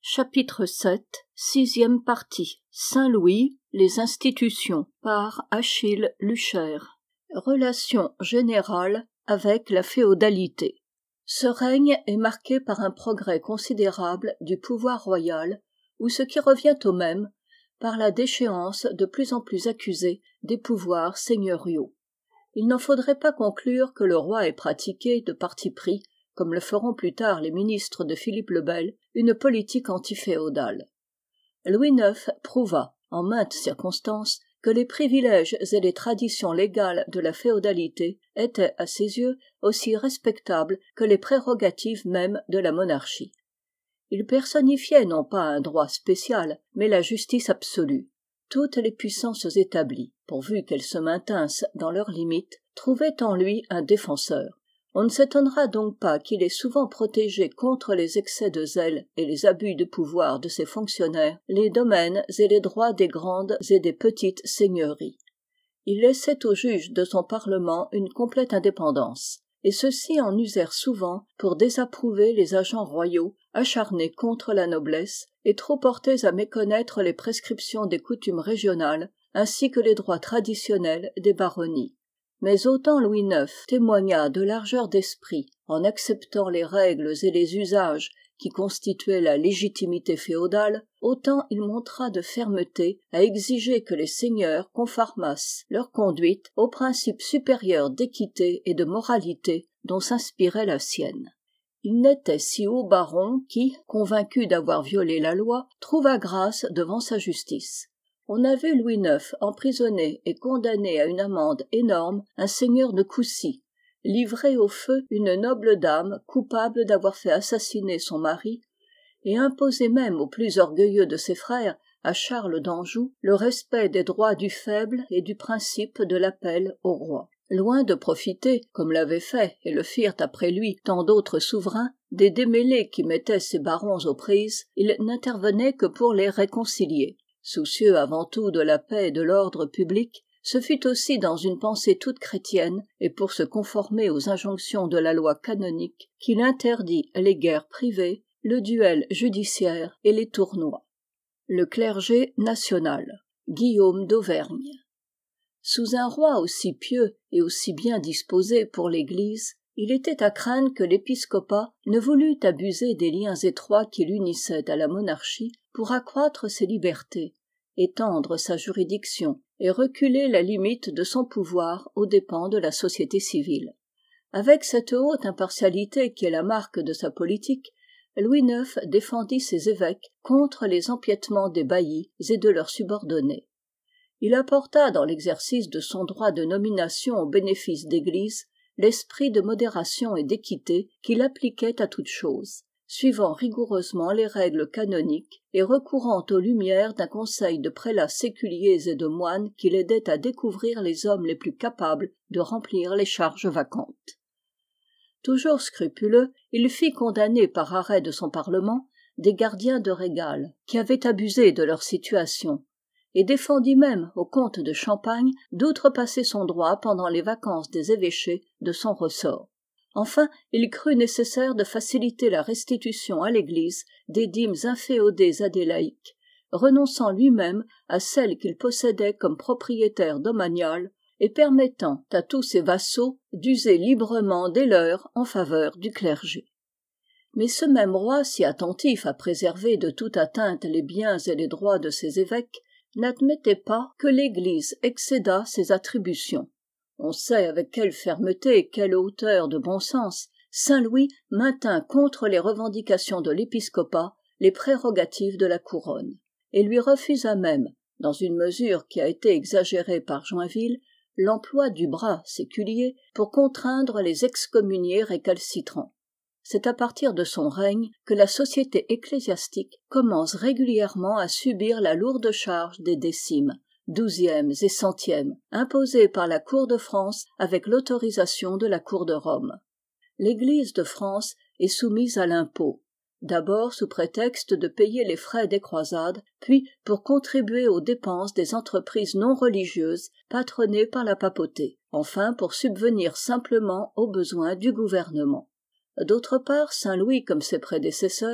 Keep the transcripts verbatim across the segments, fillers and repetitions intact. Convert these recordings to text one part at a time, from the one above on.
Chapitre sept, sixième partie. Saint-Louis, les institutions, par Achille Lucher. Relations générales avec la féodalité. Ce règne est marqué par un progrès considérable du pouvoir royal, ou ce qui revient au même, par la déchéance de plus en plus accusée des pouvoirs seigneuriaux. Il n'en faudrait pas conclure que le roi ait pratiqué, de parti pris, comme le feront plus tard les ministres de Philippe le Bel, une politique antiféodale. Louis neuf prouva, en maintes circonstances, que les privilèges et les traditions légales de la féodalité étaient, à ses yeux, aussi respectables que les prérogatives mêmes de la monarchie. Il personnifiait non pas un droit spécial, mais la justice absolue. Toutes les puissances établies, pourvu qu'elles se maintinssent dans leurs limites, trouvaient en lui un défenseur. On ne s'étonnera donc pas qu'il ait souvent protégé contre les excès de zèle et les abus de pouvoir de ses fonctionnaires les domaines et les droits des grandes et des petites seigneuries. Il laissait aux juges de son parlement une complète indépendance, et ceux-ci en usèrent souvent pour désapprouver les agents royaux acharnés contre la noblesse et trop portés à méconnaître les prescriptions des coutumes régionales ainsi que les droits traditionnels des baronnies. Mais autant Louis neuf témoigna de largeur d'esprit en acceptant les règles et les usages qui constituaient la légitimité féodale, autant il montra de fermeté à exiger que les seigneurs conformassent leur conduite aux principes supérieurs d'équité et de moralité dont s'inspirait la sienne. Il n'était si haut baron qui, convaincu d'avoir violé la loi, trouva grâce devant sa justice. On a vu Louis neuf emprisonner et condamner à une amende énorme un seigneur de Coucy, livrer au feu une noble dame coupable d'avoir fait assassiner son mari, et imposer même au plus orgueilleux de ses frères, à Charles d'Anjou, le respect des droits du faible et du principe de l'appel au roi. Loin de profiter, comme l'avaient fait et le firent après lui tant d'autres souverains, des démêlés qui mettaient ces barons aux prises, il n'intervenait que pour les réconcilier. Soucieux avant tout de la paix et de l'ordre public, ce fut aussi dans une pensée toute chrétienne et pour se conformer aux injonctions de la loi canonique qu'il interdit les guerres privées, le duel judiciaire et les tournois. Le clergé national. Guillaume d'Auvergne. Sous un roi aussi pieux et aussi bien disposé pour l'Église, il était à craindre que l'épiscopat ne voulût abuser des liens étroits qui l'unissaient à la monarchie pour accroître ses libertés, étendre sa juridiction et reculer la limite de son pouvoir aux dépens de la société civile. Avec cette haute impartialité qui est la marque de sa politique, Louis neuf défendit ses évêques contre les empiètements des baillis et de leurs subordonnés. Il apporta dans l'exercice de son droit de nomination au bénéfice d'Église l'esprit de modération et d'équité qu'il appliquait à toute chose, suivant rigoureusement les règles canoniques et recourant aux lumières d'un conseil de prélats séculiers et de moines qui l'aidait à découvrir les hommes les plus capables de remplir les charges vacantes. Toujours scrupuleux, il fit condamner par arrêt de son parlement des gardiens de régal qui avaient abusé de leur situation, et défendit même au comte de Champagne d'outrepasser son droit pendant les vacances des évêchés de son ressort. Enfin, il crut nécessaire de faciliter la restitution à l'Église des dîmes inféodées à des laïcs, renonçant lui-même à celles qu'il possédait comme propriétaire domanial et permettant à tous ses vassaux d'user librement des leurs en faveur du clergé. Mais ce même roi, si attentif à préserver de toute atteinte les biens et les droits de ses évêques, n'admettait pas que l'Église excédât ses attributions. On sait avec quelle fermeté et quelle hauteur de bon sens saint Louis maintint contre les revendications de l'épiscopat les prérogatives de la couronne, et lui refusa même, dans une mesure qui a été exagérée par Joinville, l'emploi du bras séculier pour contraindre les excommuniés récalcitrants. C'est à partir de son règne que la société ecclésiastique commence régulièrement à subir la lourde charge des décimes, douzièmes et centièmes, imposées par la cour de France avec l'autorisation de la cour de Rome. L'Église de France est soumise à l'impôt, d'abord sous prétexte de payer les frais des croisades, puis pour contribuer aux dépenses des entreprises non religieuses patronnées par la papauté, enfin pour subvenir simplement aux besoins du gouvernement. D'autre part, saint Louis, comme ses prédécesseurs,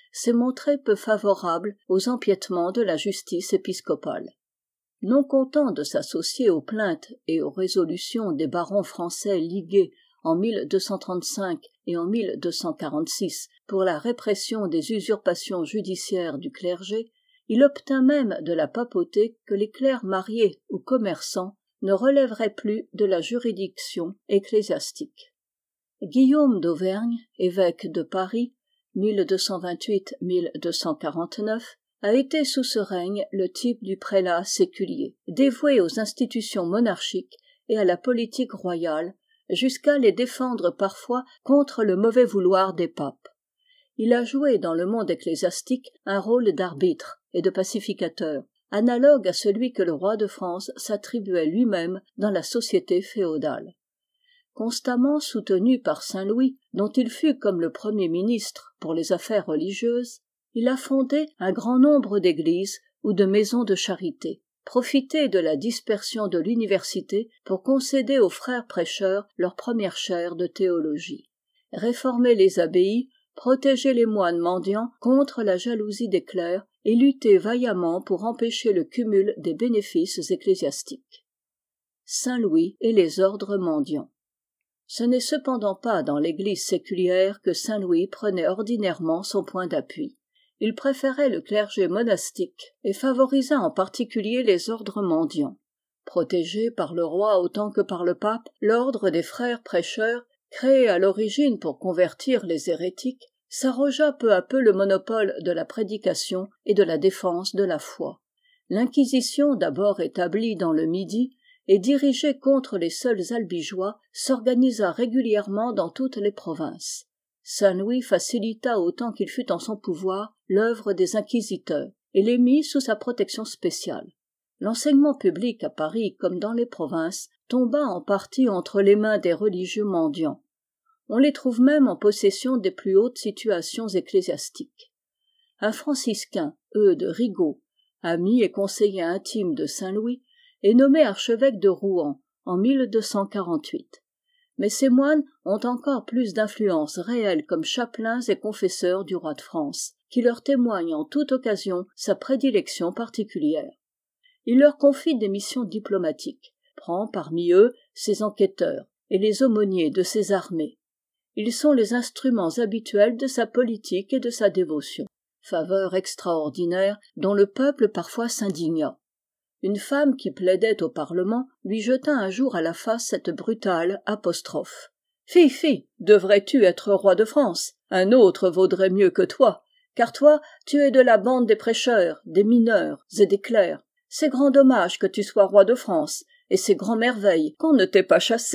s'est montré peu favorable aux empiètements de la justice épiscopale. Non content de s'associer aux plaintes et aux résolutions des barons français ligués en mille deux cent trente-cinq et en mille deux cent quarante-six pour la répression des usurpations judiciaires du clergé, il obtint même de la papauté que les clercs mariés ou commerçants ne relèveraient plus de la juridiction ecclésiastique. Guillaume d'Auvergne, évêque de Paris, mille deux cent vingt-huit à mille deux cent quarante-neuf, a été sous ce règne le type du prélat séculier, dévoué aux institutions monarchiques et à la politique royale, jusqu'à les défendre parfois contre le mauvais vouloir des papes. Il a joué dans le monde ecclésiastique un rôle d'arbitre et de pacificateur, analogue à celui que le roi de France s'attribuait lui-même dans la société féodale. Constamment soutenu par saint Louis, dont il fut comme le premier ministre pour les affaires religieuses, il a fondé un grand nombre d'églises ou de maisons de charité, profité de la dispersion de l'université pour concéder aux frères prêcheurs leur première chaire de théologie, réformer les abbayes, protéger les moines mendiants contre la jalousie des clercs et lutter vaillamment pour empêcher le cumul des bénéfices ecclésiastiques. Saint Louis et les ordres mendiants. Ce n'est cependant pas dans l'Église séculière que saint Louis prenait ordinairement son point d'appui. Il préférait le clergé monastique et favorisa en particulier les ordres mendiants. Protégé par le roi autant que par le pape, l'ordre des frères prêcheurs, créé à l'origine pour convertir les hérétiques, s'arrogea peu à peu le monopole de la prédication et de la défense de la foi. L'Inquisition, d'abord établie dans le Midi et dirigée contre les seuls albigeois, s'organisa régulièrement dans toutes les provinces. Saint Louis facilita autant qu'il fut en son pouvoir l'œuvre des inquisiteurs et les mit sous sa protection spéciale. L'enseignement public à Paris comme dans les provinces tomba en partie entre les mains des religieux mendiants. On les trouve même en possession des plus hautes situations ecclésiastiques. Un franciscain, Eudes Rigaud, ami et conseiller intime de saint Louis, est nommé archevêque de Rouen en mille deux cent quarante-huit. Mais ces moines ont encore plus d'influence réelle comme chapelains et confesseurs du roi de France, qui leur témoigne en toute occasion sa prédilection particulière. Il leur confie des missions diplomatiques, prend parmi eux ses enquêteurs et les aumôniers de ses armées. Ils sont les instruments habituels de sa politique et de sa dévotion, faveur extraordinaire dont le peuple parfois s'indigna. Une femme qui plaidait au Parlement lui jeta un jour à la face cette brutale apostrophe. « Fi, fi, devrais-tu être roi de France ? Un autre vaudrait mieux que toi, car toi, tu es de la bande des prêcheurs, des mineurs et des clercs. C'est grand dommage que tu sois roi de France, et c'est grand merveille qu'on ne t'ait pas chassé. »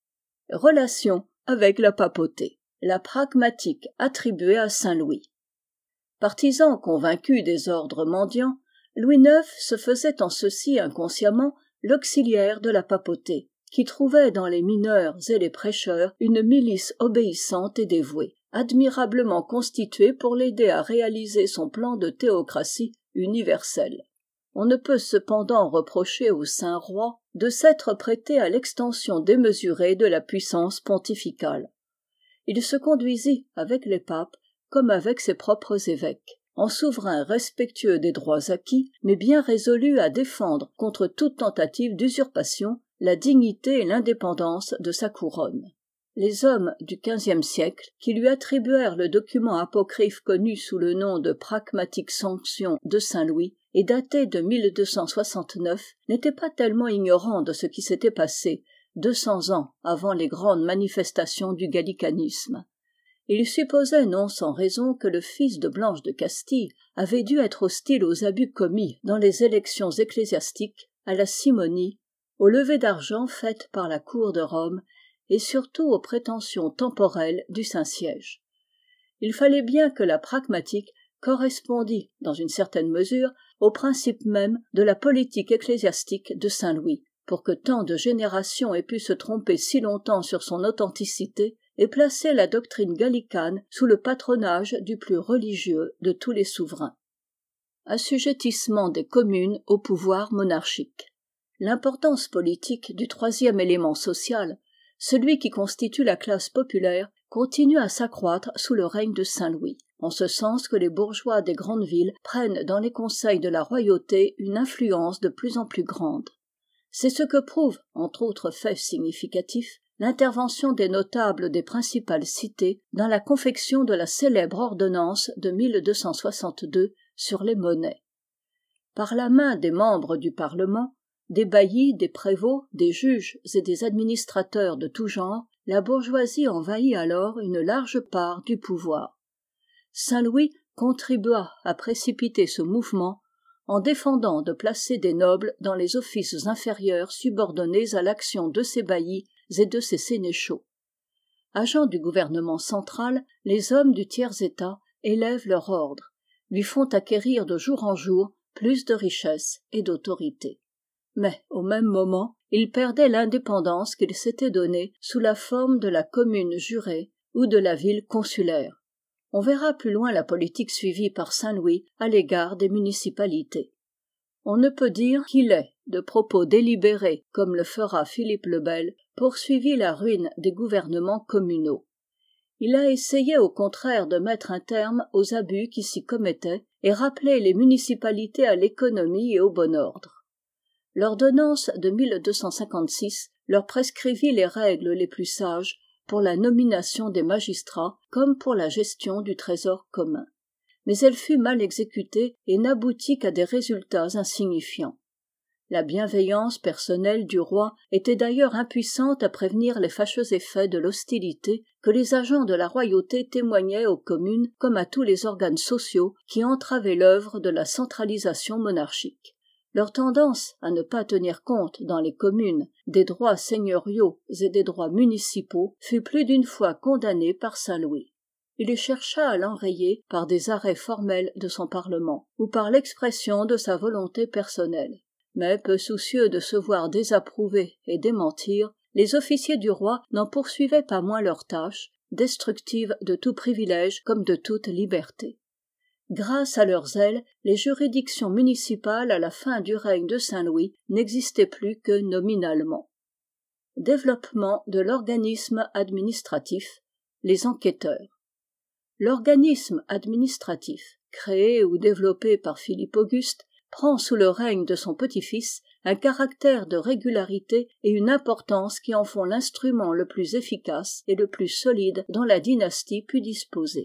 Relation avec la papauté. La pragmatique attribuée à saint Louis. Partisan convaincu des ordres mendiants, Louis neuf se faisait en ceci inconsciemment l'auxiliaire de la papauté, qui trouvait dans les mineurs et les prêcheurs une milice obéissante et dévouée, admirablement constituée pour l'aider à réaliser son plan de théocratie universelle. On ne peut cependant reprocher au saint roi de s'être prêté à l'extension démesurée de la puissance pontificale. Il se conduisit avec les papes comme avec ses propres évêques, en souverain respectueux des droits acquis, mais bien résolu à défendre contre toute tentative d'usurpation la dignité et l'indépendance de sa couronne. Les hommes du quinzième siècle, qui lui attribuèrent le document apocryphe connu sous le nom de Pragmatique Sanction de saint Louis, et daté de mille deux cent soixante-neuf, n'étaient pas tellement ignorants de ce qui s'était passé deux cents ans avant les grandes manifestations du gallicanisme. Ils supposaient non sans raison que le fils de Blanche de Castille avait dû être hostile aux abus commis dans les élections ecclésiastiques, à la simonie, aux levées d'argent faites par la cour de Rome et surtout aux prétentions temporelles du Saint-Siège. Il fallait bien que la pragmatique correspondît, dans une certaine mesure, au principe même de la politique ecclésiastique de saint Louis, pour que tant de générations aient pu se tromper si longtemps sur son authenticité et placer la doctrine gallicane sous le patronage du plus religieux de tous les souverains. Assujettissement des communes au pouvoir monarchique. L'importance politique du troisième élément social, celui qui constitue la classe populaire, continue à s'accroître sous le règne de saint Louis, en ce sens que les bourgeois des grandes villes prennent dans les conseils de la royauté une influence de plus en plus grande. C'est ce que prouve, entre autres faits significatifs, l'intervention des notables des principales cités dans la confection de la célèbre ordonnance de mille deux cent soixante-deux sur les monnaies. Par la main des membres du Parlement, des baillis, des prévôts, des juges et des administrateurs de tout genre, la bourgeoisie envahit alors une large part du pouvoir. Saint-Louis contribua à précipiter ce mouvement en défendant de placer des nobles dans les offices inférieurs subordonnés à l'action de ses baillis et de ses sénéchaux. Agents du gouvernement central, les hommes du tiers-état élèvent leur ordre, lui font acquérir de jour en jour plus de richesses et d'autorité. Mais, au même moment, il perdait l'indépendance qu'il s'était donnée sous la forme de la commune jurée ou de la ville consulaire. On verra plus loin la politique suivie par Saint-Louis à l'égard des municipalités. On ne peut dire qu'il ait, de propos délibérés comme le fera Philippe le Bel, poursuivi la ruine des gouvernements communaux. Il a essayé au contraire de mettre un terme aux abus qui s'y commettaient et rappeler les municipalités à l'économie et au bon ordre. L'ordonnance de mille deux cent cinquante-six leur prescrivit les règles les plus sages pour la nomination des magistrats comme pour la gestion du trésor commun. Mais elle fut mal exécutée et n'aboutit qu'à des résultats insignifiants. La bienveillance personnelle du roi était d'ailleurs impuissante à prévenir les fâcheux effets de l'hostilité que les agents de la royauté témoignaient aux communes comme à tous les organes sociaux qui entravaient l'œuvre de la centralisation monarchique. Leur tendance à ne pas tenir compte dans les communes des droits seigneuriaux et des droits municipaux fut plus d'une fois condamnée par Saint-Louis. Il chercha à l'enrayer par des arrêts formels de son Parlement ou par l'expression de sa volonté personnelle. Mais peu soucieux de se voir désapprouver et démentir, les officiers du roi n'en poursuivaient pas moins leur tâche, destructive de tout privilège comme de toute liberté. Grâce à leur zèle, les juridictions municipales à la fin du règne de Saint-Louis n'existaient plus que nominalement. Développement de l'organisme administratif, les enquêteurs. L'organisme administratif, créé ou développé par Philippe Auguste, prend sous le règne de son petit-fils un caractère de régularité et une importance qui en font l'instrument le plus efficace et le plus solide dont la dynastie put disposer.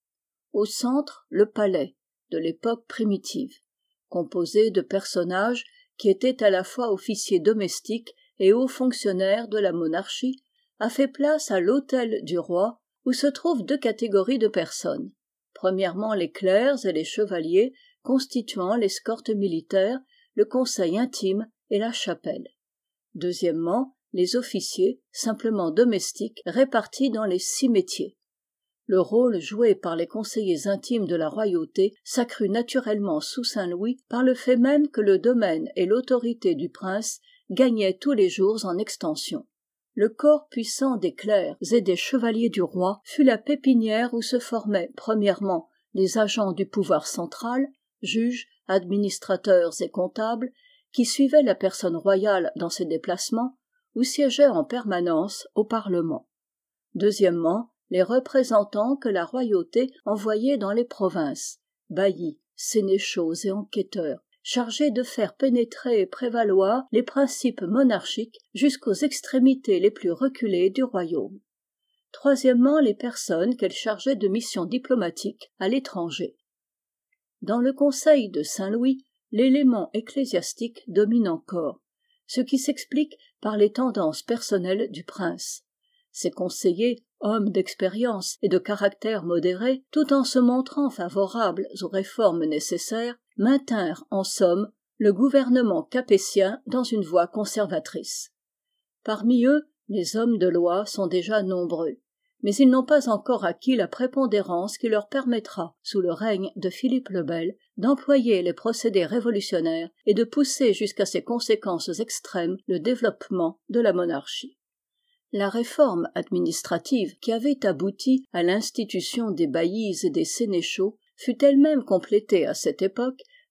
Au centre, le palais, de l'époque primitive, composé de personnages qui étaient à la fois officiers domestiques et hauts fonctionnaires de la monarchie, a fait place à l'hôtel du roi, où se trouvent deux catégories de personnes. Premièrement, les clercs et les chevaliers, constituant l'escorte militaire, le conseil intime et la chapelle. Deuxièmement, les officiers, simplement domestiques, répartis dans les six métiers. Le rôle joué par les conseillers intimes de la royauté s'accrut naturellement sous Saint-Louis par le fait même que le domaine et l'autorité du prince gagnaient tous les jours en extension. Le corps puissant des clercs et des chevaliers du roi fut la pépinière où se formaient, premièrement, les agents du pouvoir central, juges, administrateurs et comptables, qui suivaient la personne royale dans ses déplacements, ou siégeaient en permanence au Parlement. Deuxièmement, les représentants que la royauté envoyait dans les provinces, baillis, sénéchaux et enquêteurs, chargés de faire pénétrer et prévaloir les principes monarchiques jusqu'aux extrémités les plus reculées du royaume. Troisièmement, les personnes qu'elle chargeait de missions diplomatiques à l'étranger. Dans le conseil de Saint-Louis, l'élément ecclésiastique domine encore, ce qui s'explique par les tendances personnelles du prince. Ses conseillers, hommes d'expérience et de caractère modéré, tout en se montrant favorables aux réformes nécessaires, maintinrent en somme le gouvernement capétien dans une voie conservatrice. Parmi eux, les hommes de loi sont déjà nombreux, mais ils n'ont pas encore acquis la prépondérance qui leur permettra, sous le règne de Philippe le Bel, d'employer les procédés révolutionnaires et de pousser jusqu'à ses conséquences extrêmes le développement de la monarchie. La réforme administrative qui avait abouti à l'institution des baillis et des sénéchaux fut elle-même complétée à cette époque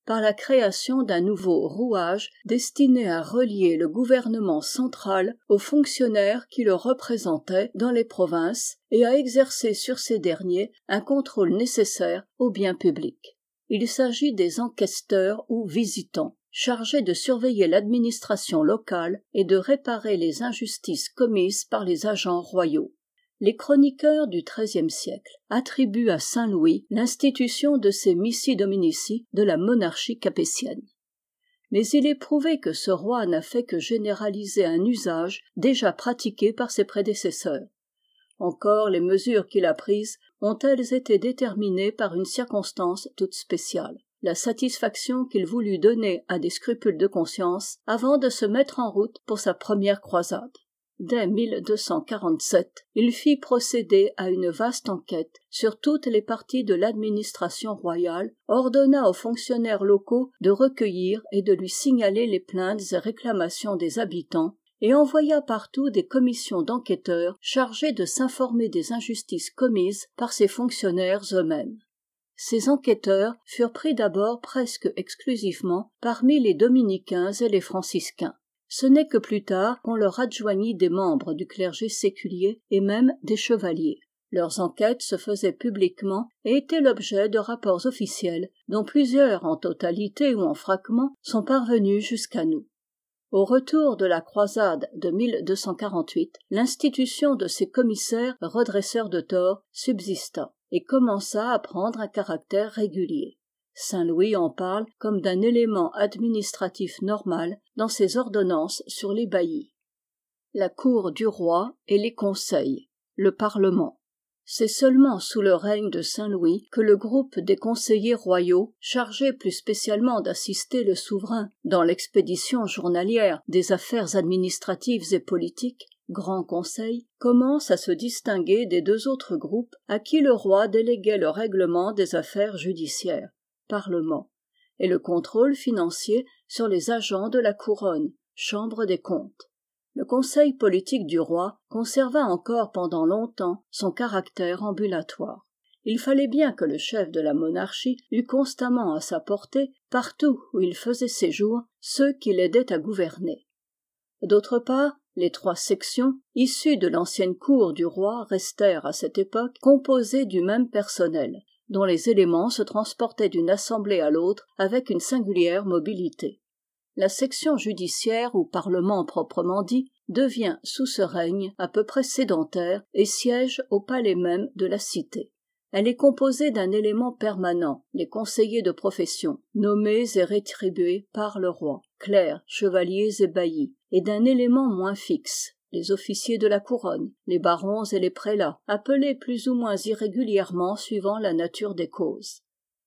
par la création d'un nouveau rouage destiné à relier le gouvernement central aux fonctionnaires qui le représentaient dans les provinces et à exercer sur ces derniers un contrôle nécessaire au bien public. Il s'agit des enquesteurs ou visitants, chargés de surveiller l'administration locale et de réparer les injustices commises par les agents royaux. Les chroniqueurs du treizième siècle attribuent à saint Louis l'institution de ces missi dominici de la monarchie capétienne. Mais il est prouvé que ce roi n'a fait que généraliser un usage déjà pratiqué par ses prédécesseurs. Encore les mesures qu'il a prises ont-elles été déterminées par une circonstance toute spéciale, la satisfaction qu'il voulut donner à des scrupules de conscience avant de se mettre en route pour sa première croisade. Dès mille deux cent quarante-sept, il fit procéder à une vaste enquête sur toutes les parties de l'administration royale, ordonna aux fonctionnaires locaux de recueillir et de lui signaler les plaintes et réclamations des habitants, et envoya partout des commissions d'enquêteurs chargées de s'informer des injustices commises par ces fonctionnaires eux-mêmes. Ces enquêteurs furent pris d'abord presque exclusivement parmi les dominicains et les franciscains. Ce n'est que plus tard qu'on leur adjoignit des membres du clergé séculier et même des chevaliers. Leurs enquêtes se faisaient publiquement et étaient l'objet de rapports officiels dont plusieurs en totalité ou en fragments sont parvenus jusqu'à nous. Au retour de la croisade de mille deux cent quarante-huit, l'institution de ces commissaires redresseurs de tort subsista et commença à prendre un caractère régulier. saint Louis en parle comme d'un élément administratif normal dans ses ordonnances sur les baillis. La cour du roi et les conseils, le Parlement. C'est seulement sous le règne de saint Louis que le groupe des conseillers royaux, chargés plus spécialement d'assister le souverain dans l'expédition journalière des affaires administratives et politiques, Grand Conseil, commence à se distinguer des deux autres groupes à qui le roi déléguait le règlement des affaires judiciaires, Parlement, et le contrôle financier sur les agents de la couronne, Chambre des comptes. Le conseil politique du roi conserva encore pendant longtemps son caractère ambulatoire. Il fallait bien que le chef de la monarchie eût constamment à sa portée, partout où il faisait séjour, ceux qui l'aidaient à gouverner. D'autre part, les trois sections, issues de l'ancienne cour du roi, restèrent à cette époque composées du même personnel, dont les éléments se transportaient d'une assemblée à l'autre avec une singulière mobilité. La section judiciaire ou parlement proprement dit devient sous ce règne à peu près sédentaire et siège au palais même de la cité. Elle est composée d'un élément permanent, les conseillers de profession, nommés et rétribués par le roi, clercs, chevaliers et baillis, et d'un élément moins fixe, les officiers de la couronne, les barons et les prélats, appelés plus ou moins irrégulièrement suivant la nature des causes.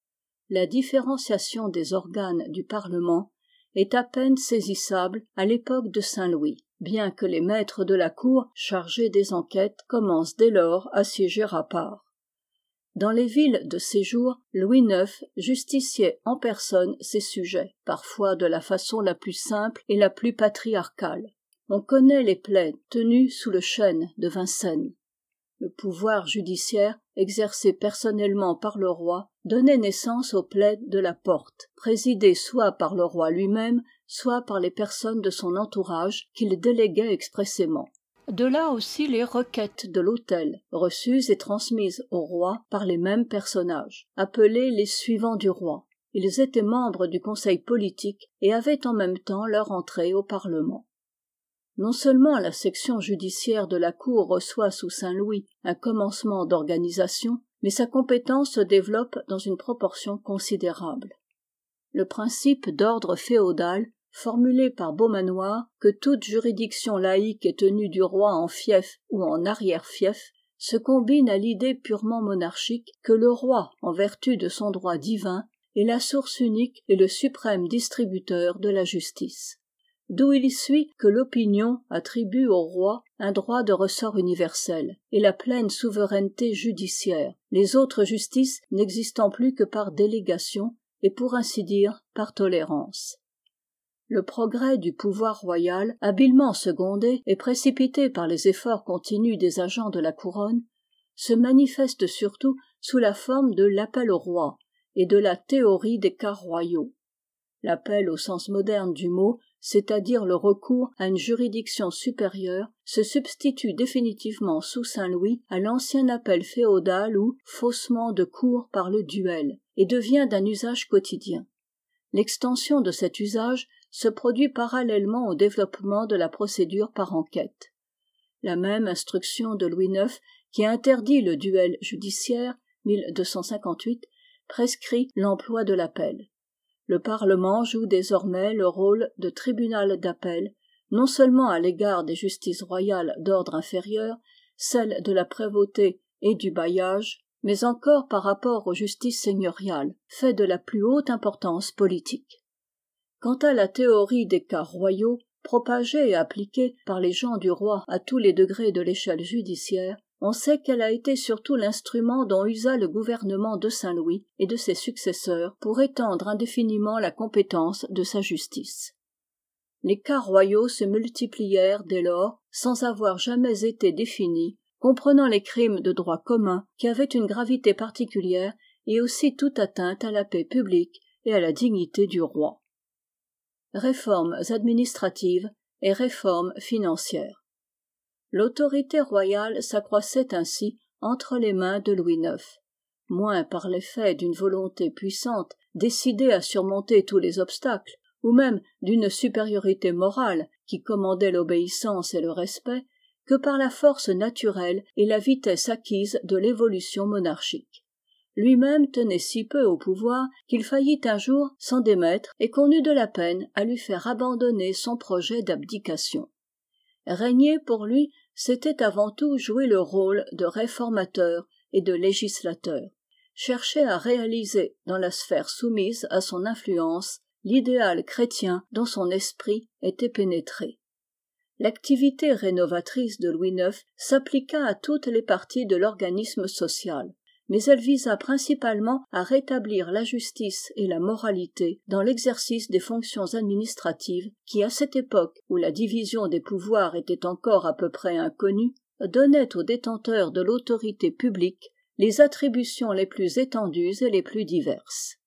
La différenciation des organes du Parlement est à peine saisissable à l'époque de saint Louis, bien que les maîtres de la cour chargés des enquêtes commencent dès lors à siéger à part. Dans les villes de séjour, Louis neuf justiciait en personne ses sujets, parfois de la façon la plus simple et la plus patriarcale. On connaît les plaids tenus sous le chêne de Vincennes. Le pouvoir judiciaire, exercé personnellement par le roi, donnait naissance aux plaids de la porte, présidées soit par le roi lui-même, soit par les personnes de son entourage qu'il déléguait expressément. De là aussi les requêtes de l'autel, reçues et transmises au roi par les mêmes personnages, appelés les suivants du roi. Ils étaient membres du conseil politique et avaient en même temps leur entrée au Parlement. Non seulement la section judiciaire de la cour reçoit sous saint Louis un commencement d'organisation, mais sa compétence se développe dans une proportion considérable. Le principe d'ordre féodal, formulé par Beaumanoir, que toute juridiction laïque est tenue du roi en fief ou en arrière-fief, se combine à l'idée purement monarchique que le roi, en vertu de son droit divin, est la source unique et le suprême distributeur de la justice. D'où il suit que l'opinion attribue au roi un droit de ressort universel et la pleine souveraineté judiciaire, les autres justices n'existant plus que par délégation et pour ainsi dire par tolérance. Le progrès du pouvoir royal, habilement secondé et précipité par les efforts continus des agents de la couronne, se manifeste surtout sous la forme de l'appel au roi et de la théorie des cas royaux. L'appel au sens moderne du mot, c'est-à-dire le recours à une juridiction supérieure, se substitue définitivement sous Saint Louis à l'ancien appel féodal ou faussement de cour par le duel, et devient d'un usage quotidien. L'extension de cet usage se produit parallèlement au développement de la procédure par enquête. La même instruction de Louis neuf, qui interdit le duel judiciaire, mille deux cent cinquante-huit, prescrit l'emploi de l'appel. Le Parlement joue désormais le rôle de tribunal d'appel, non seulement à l'égard des justices royales d'ordre inférieur, celles de la prévôté et du bailliage, mais encore par rapport aux justices seigneuriales, fait de la plus haute importance politique. Quant à la théorie des cas royaux, propagée et appliquée par les gens du roi à tous les degrés de l'échelle judiciaire, on sait qu'elle a été surtout l'instrument dont usa le gouvernement de Saint-Louis et de ses successeurs pour étendre indéfiniment la compétence de sa justice. Les cas royaux se multiplièrent dès lors sans avoir jamais été définis, comprenant les crimes de droit commun qui avaient une gravité particulière et aussi toute atteinte à la paix publique et à la dignité du roi. Réformes administratives et réformes financières. L'autorité royale s'accroissait ainsi entre les mains de Louis neuf, moins par l'effet d'une volonté puissante décidée à surmonter tous les obstacles, ou même d'une supériorité morale qui commandait l'obéissance et le respect, que par la force naturelle et la vitesse acquise de l'évolution monarchique. Lui-même tenait si peu au pouvoir qu'il faillit un jour s'en démettre et qu'on eut de la peine à lui faire abandonner son projet d'abdication. Régner pour lui, c'était avant tout jouer le rôle de réformateur et de législateur, chercher à réaliser dans la sphère soumise à son influence l'idéal chrétien dont son esprit était pénétré. L'activité rénovatrice de Louis neuf s'appliqua à toutes les parties de l'organisme social, mais elle visa principalement à rétablir la justice et la moralité dans l'exercice des fonctions administratives qui, à cette époque où la division des pouvoirs était encore à peu près inconnue, donnaient aux détenteurs de l'autorité publique les attributions les plus étendues et les plus diverses.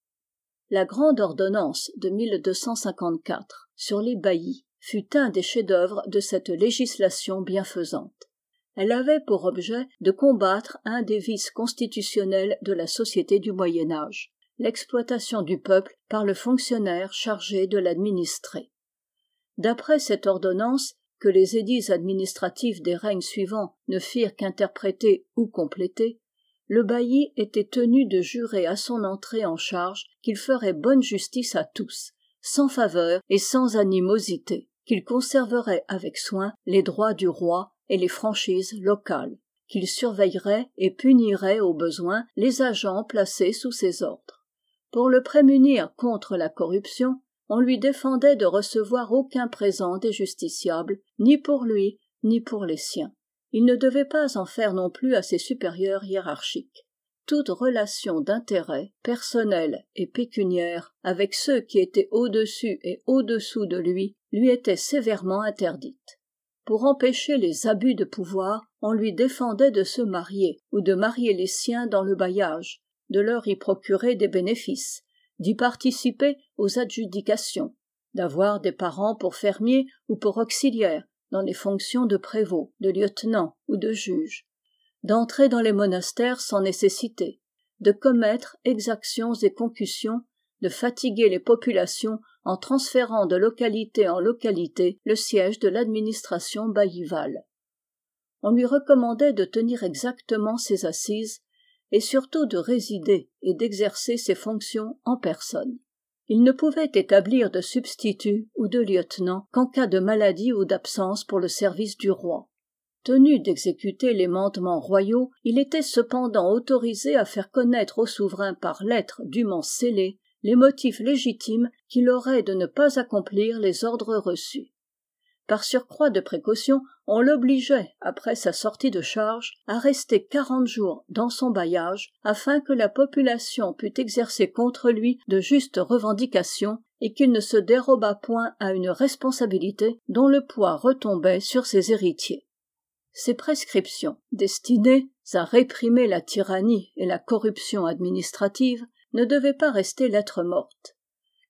La grande ordonnance de mille deux cent cinquante-quatre sur les baillis fut un des chefs-d'œuvre de cette législation bienfaisante. Elle avait pour objet de combattre un des vices constitutionnels de la société du Moyen-Âge, l'exploitation du peuple par le fonctionnaire chargé de l'administrer. D'après cette ordonnance, que les édits administratifs des règnes suivants ne firent qu'interpréter ou compléter, le bailli était tenu de jurer à son entrée en charge qu'il ferait bonne justice à tous, sans faveur et sans animosité, qu'il conserverait avec soin les droits du roi et les franchises locales, qu'il surveillerait et punirait au besoin les agents placés sous ses ordres. Pour le prémunir contre la corruption, on lui défendait de recevoir aucun présent des justiciables, ni pour lui, ni pour les siens. Il ne devait pas en faire non plus à ses supérieurs hiérarchiques. Toute relation d'intérêt, personnelle et pécuniaire, avec ceux qui étaient au-dessus et au-dessous de lui, lui était sévèrement interdite. Pour empêcher les abus de pouvoir, on lui défendait de se marier ou de marier les siens dans le bailliage, de leur y procurer des bénéfices, d'y participer aux adjudications, d'avoir des parents pour fermiers ou pour auxiliaires dans les fonctions de prévôt, de lieutenant ou de juge, d'entrer dans les monastères sans nécessité, de commettre exactions et concussions, de fatiguer les populations en transférant de localité en localité le siège de l'administration baillivale. On lui recommandait de tenir exactement ses assises et surtout de résider et d'exercer ses fonctions en personne. Il ne pouvait établir de substitut ou de lieutenant qu'en cas de maladie ou d'absence pour le service du roi. Tenu d'exécuter les mandements royaux, il était cependant autorisé à faire connaître au souverain par lettre dûment scellée les motifs légitimes qu'il aurait de ne pas accomplir les ordres reçus. Par surcroît de précaution, on l'obligeait, après sa sortie de charge, à rester quarante jours dans son bailliage, afin que la population pût exercer contre lui de justes revendications et qu'il ne se dérobât point à une responsabilité dont le poids retombait sur ses héritiers. Ces prescriptions, destinées à réprimer la tyrannie et la corruption administrative, ne devaient pas rester lettre morte.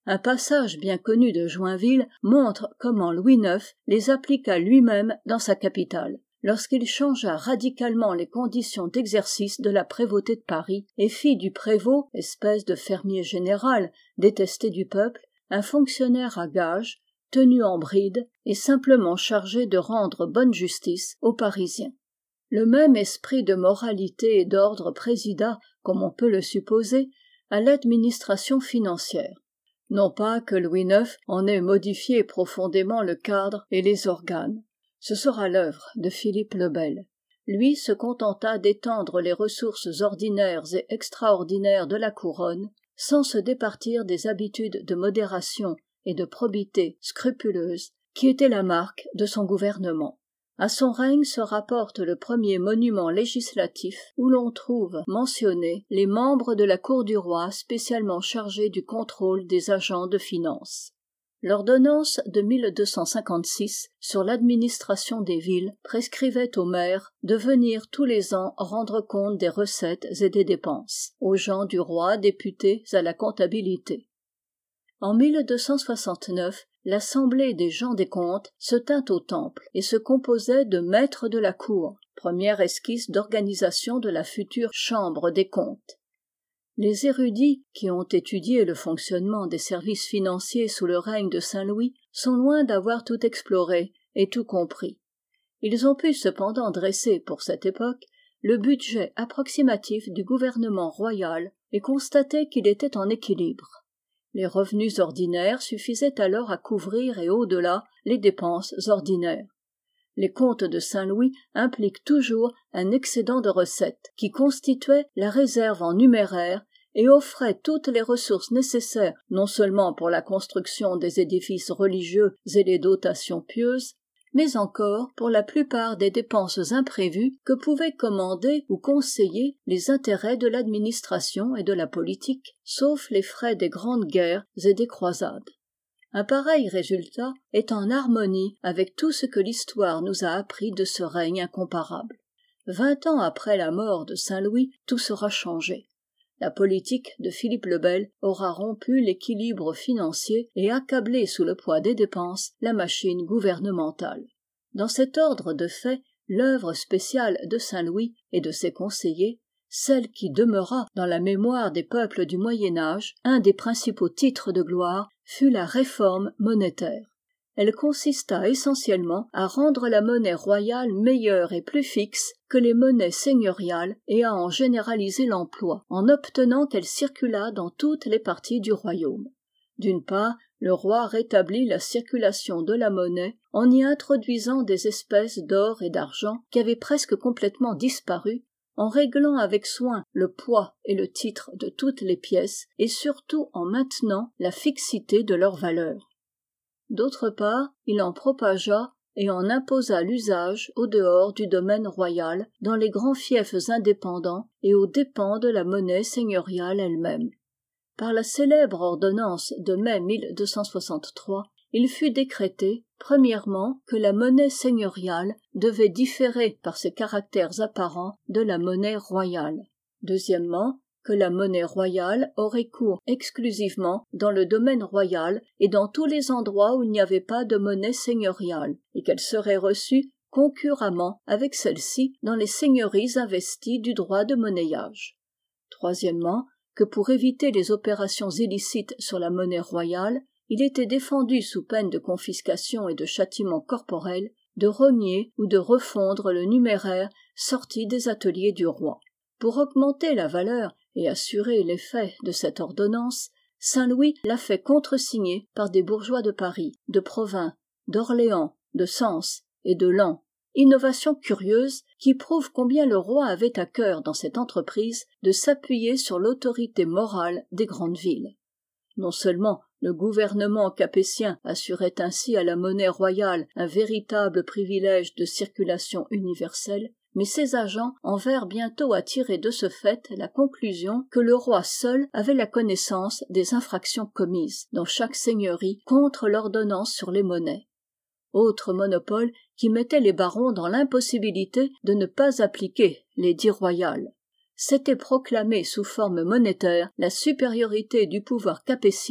Un passage bien connu de Joinville montre comment Louis neuf les appliqua lui-même dans sa capitale, lorsqu'il changea radicalement les conditions d'exercice de la prévôté de Paris et fit du prévôt, espèce de fermier général détesté du peuple, un fonctionnaire à gages, tenu en bride et simplement chargé de rendre bonne justice aux Parisiens. Le même esprit de moralité et d'ordre présida, comme on peut le supposer, à l'administration financière. Non pas que Louis neuf en ait modifié profondément le cadre et les organes. Ce sera l'œuvre de Philippe le Bel. Lui se contenta d'étendre les ressources ordinaires et extraordinaires de la couronne, sans se départir des habitudes de modération et de probité scrupuleuse qui étaient la marque de son gouvernement. À son règne se rapporte le premier monument législatif où l'on trouve mentionnés les membres de la cour du roi spécialement chargés du contrôle des agents de finance. L'ordonnance de mille deux cent cinquante-six sur l'administration des villes prescrivait aux maires de venir tous les ans rendre compte des recettes et des dépenses, aux gens du roi députés à la comptabilité. En mille deux cent soixante-neuf, l'Assemblée des gens des comptes se tint au Temple et se composait de maîtres de la cour, première esquisse d'organisation de la future Chambre des comptes. Les érudits qui ont étudié le fonctionnement des services financiers sous le règne de Saint-Louis sont loin d'avoir tout exploré et tout compris. Ils ont pu cependant dresser pour cette époque le budget approximatif du gouvernement royal et constater qu'il était en équilibre. Les revenus ordinaires suffisaient alors à couvrir et au-delà les dépenses ordinaires. Les comptes de Saint-Louis impliquent toujours un excédent de recettes qui constituait la réserve en numéraire et offrait toutes les ressources nécessaires non seulement pour la construction des édifices religieux et les dotations pieuses, mais encore pour la plupart des dépenses imprévues que pouvaient commander ou conseiller les intérêts de l'administration et de la politique, sauf les frais des grandes guerres et des croisades. Un pareil résultat est en harmonie avec tout ce que l'histoire nous a appris de ce règne incomparable. Vingt ans après la mort de Saint-Louis, tout sera changé. La politique de Philippe le Bel aura rompu l'équilibre financier et accablé sous le poids des dépenses la machine gouvernementale. Dans cet ordre de faits, l'œuvre spéciale de Saint-Louis et de ses conseillers, celle qui demeura dans la mémoire des peuples du Moyen-Âge, un des principaux titres de gloire, fut la réforme monétaire. Elle consista essentiellement à rendre la monnaie royale meilleure et plus fixe que les monnaies seigneuriales et à en généraliser l'emploi, en obtenant qu'elle circulât dans toutes les parties du royaume. D'une part, le roi rétablit la circulation de la monnaie en y introduisant des espèces d'or et d'argent qui avaient presque complètement disparu, en réglant avec soin le poids et le titre de toutes les pièces et surtout en maintenant la fixité de leur valeur. D'autre part, il en propagea et en imposa l'usage au dehors du domaine royal dans les grands fiefs indépendants et aux dépens de la monnaie seigneuriale elle-même. Par la célèbre ordonnance de mai mille deux cent soixante-trois, il fut décrété, premièrement, que la monnaie seigneuriale devait différer par ses caractères apparents de la monnaie royale. Deuxièmement, que la monnaie royale aurait cours exclusivement dans le domaine royal et dans tous les endroits où il n'y avait pas de monnaie seigneuriale, et qu'elle serait reçue concurremment avec celle-ci dans les seigneuries investies du droit de monnayage. Troisièmement, que pour éviter les opérations illicites sur la monnaie royale, il était défendu sous peine de confiscation et de châtiment corporel de rogner ou de refondre le numéraire sorti des ateliers du roi. Pour augmenter la valeur et assurer l'effet de cette ordonnance, Saint-Louis l'a fait contresigner par des bourgeois de Paris, de Provins, d'Orléans, de Sens et de Laon. Innovation curieuse qui prouve combien le roi avait à cœur dans cette entreprise de s'appuyer sur l'autorité morale des grandes villes. Non seulement le gouvernement capétien assurait ainsi à la monnaie royale un véritable privilège de circulation universelle, mais ses agents en vinrent bientôt à tirer de ce fait la conclusion que le roi seul avait la connaissance des infractions commises dans chaque seigneurie contre l'ordonnance sur les monnaies. Autre monopole qui mettait les barons dans l'impossibilité de ne pas appliquer l'édit royal. C'était proclamer sous forme monétaire la supériorité du pouvoir capétien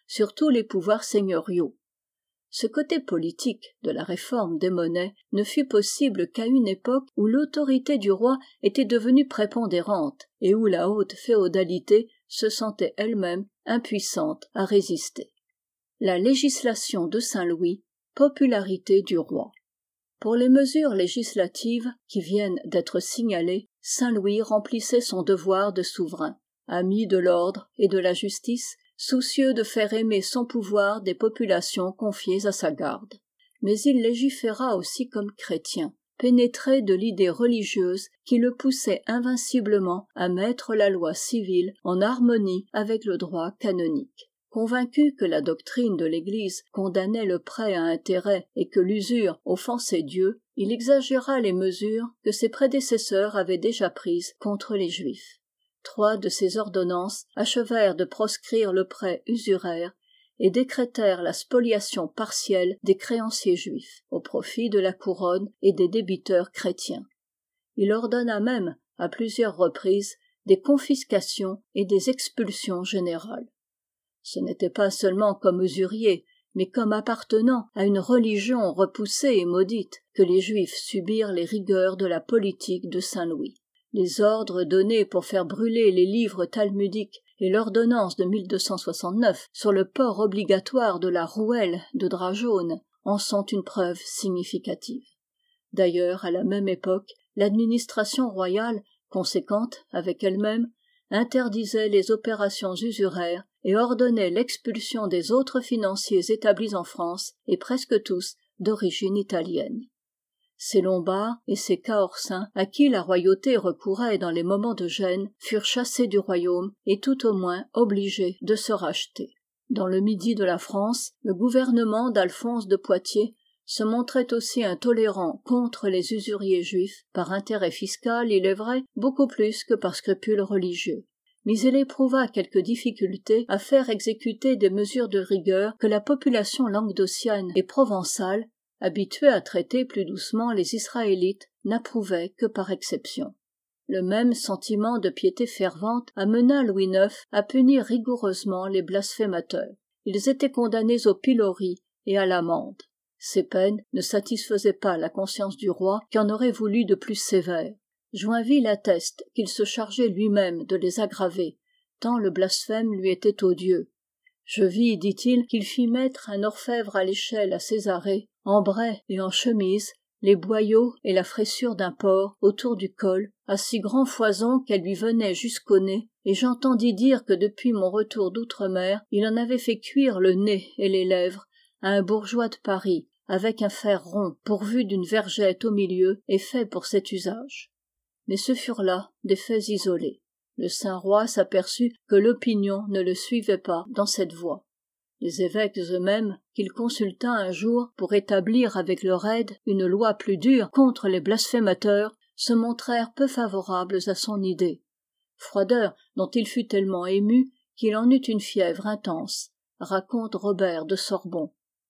sur tous les pouvoirs seigneuriaux. Ce côté politique de la réforme des monnaies ne fut possible qu'à une époque où l'autorité du roi était devenue prépondérante et où la haute féodalité se sentait elle-même impuissante à résister. La législation de Saint-Louis, popularité du roi. Pour les mesures législatives qui viennent d'être signalées, Saint-Louis remplissait son devoir de souverain, ami de l'ordre et de la justice, soucieux de faire aimer son pouvoir des populations confiées à sa garde. Mais il légiféra aussi comme chrétien, pénétré de l'idée religieuse qui le poussait invinciblement à mettre la loi civile en harmonie avec le droit canonique. Convaincu que la doctrine de l'Église condamnait le prêt à intérêt et que l'usure offensait Dieu, il exagéra les mesures que ses prédécesseurs avaient déjà prises contre les Juifs. Trois de ces ordonnances achevèrent de proscrire le prêt usuraire et décrétèrent la spoliation partielle des créanciers juifs, au profit de la couronne et des débiteurs chrétiens. Il ordonna même, à plusieurs reprises, des confiscations et des expulsions générales. Ce n'était pas seulement comme usuriers, mais comme appartenant à une religion repoussée et maudite, que les Juifs subirent les rigueurs de la politique de Saint-Louis. Les ordres donnés pour faire brûler les livres talmudiques et l'ordonnance de mille deux cent soixante-neuf sur le port obligatoire de la rouelle de drap jaune en sont une preuve significative. D'ailleurs, à la même époque, l'administration royale, conséquente avec elle-même, interdisait les opérations usuraires et ordonnait l'expulsion des autres financiers établis en France et presque tous d'origine italienne. Ces Lombards et ces Cahorsins à qui la royauté recourait dans les moments de gêne furent chassés du royaume et tout au moins obligés de se racheter. Dans le midi de la France, le gouvernement d'Alphonse de Poitiers se montrait aussi intolérant contre les usuriers juifs, par intérêt fiscal, il est vrai, beaucoup plus que par scrupule religieux. Mais il éprouva quelques difficultés à faire exécuter des mesures de rigueur que la population languedocienne et provençale, habituée à traiter plus doucement les Israélites, n'approuvait que par exception. Le même sentiment de piété fervente amena Louis neuf à punir rigoureusement les blasphémateurs. Ils étaient condamnés au pilori et à l'amende. Ces peines ne satisfaisaient pas la conscience du roi qui en aurait voulu de plus sévères. Joinville atteste qu'il se chargeait lui-même de les aggraver, tant le blasphème lui était odieux. Je vis, dit-il, qu'il fit mettre un orfèvre à l'échelle à Césarée, en brais et en chemise, les boyaux et la fraissure d'un porc autour du col, à si grand foison qu'elle lui venait jusqu'au nez, et j'entendis dire que depuis mon retour d'outre-mer, il en avait fait cuire le nez et les lèvres à un bourgeois de Paris, avec un fer rond pourvu d'une vergette au milieu et fait pour cet usage. Mais ce furent là des faits isolés. Le saint roi s'aperçut que l'opinion ne le suivait pas dans cette voie. Les évêques eux-mêmes, qu'il consulta un jour pour établir avec leur aide une loi plus dure contre les blasphémateurs, se montrèrent peu favorables à son idée. Froideur dont il fut tellement ému qu'il en eut une fièvre intense, raconte Robert de Sorbon.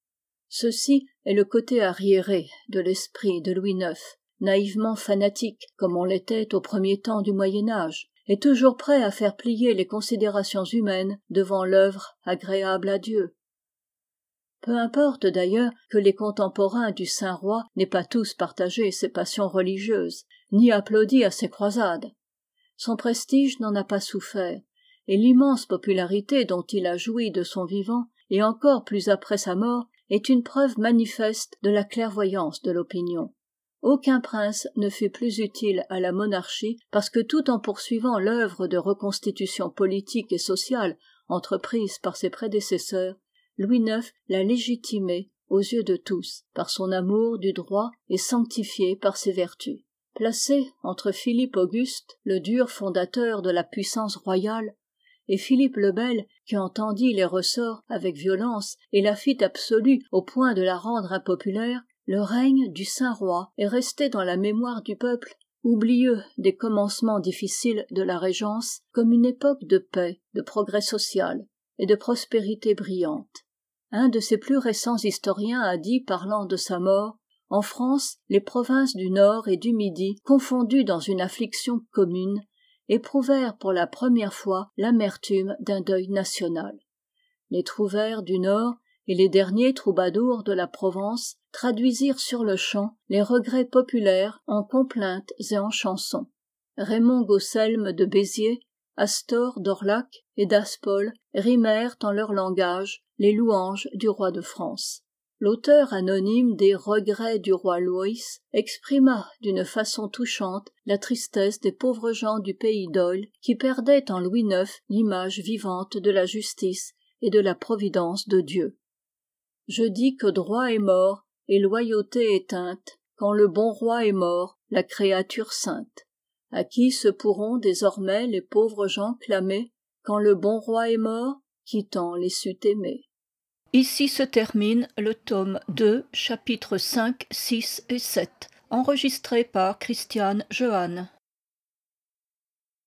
Ceci est le côté arriéré de l'esprit de Louis neuf, naïvement fanatique comme on l'était au premier temps du Moyen-Âge, et toujours prêt à faire plier les considérations humaines devant l'œuvre agréable à Dieu. Peu importe d'ailleurs que les contemporains du saint roi n'aient pas tous partagé ses passions religieuses, ni applaudi à ses croisades. Son prestige n'en a pas souffert, et l'immense popularité dont il a joui de son vivant, et encore plus après sa mort, est une preuve manifeste de la clairvoyance de l'opinion. Aucun prince ne fut plus utile à la monarchie parce que tout en poursuivant l'œuvre de reconstitution politique et sociale entreprise par ses prédécesseurs, Louis neuf l'a légitimée aux yeux de tous par son amour du droit et sanctifié par ses vertus. Placé entre Philippe Auguste, le dur fondateur de la puissance royale, et Philippe le Bel, qui entendit les ressorts avec violence et la fit absolue au point de la rendre impopulaire, le règne du saint roi est resté dans la mémoire du peuple, oublieux des commencements difficiles de la régence, comme une époque de paix, de progrès social et de prospérité brillante. Un de ses plus récents historiens a dit, parlant de sa mort, « En France, les provinces du Nord et du Midi, confondues dans une affliction commune, éprouvèrent pour la première fois l'amertume d'un deuil national. Les trouvères du Nord et les derniers troubadours de la Provence traduisirent sur-le-champ les regrets populaires en complaintes et en chansons. Raymond Gosselme de Béziers, Astor d'Orlac et d'Aspol rimèrent en leur langage les louanges du roi de France. L'auteur anonyme des Regrets du roi Louis exprima d'une façon touchante la tristesse des pauvres gens du pays d'Oil qui perdaient en Louis neuf l'image vivante de la justice et de la providence de Dieu. Je dis que droit est mort et loyauté éteinte, quand le bon roi est mort, la créature sainte. À qui se pourront désormais les pauvres gens clamer, quand le bon roi est mort, qui tant les sut aimer. Ici se termine le tome deux, chapitres cinq, six et sept, enregistré par Christiane Jehanne.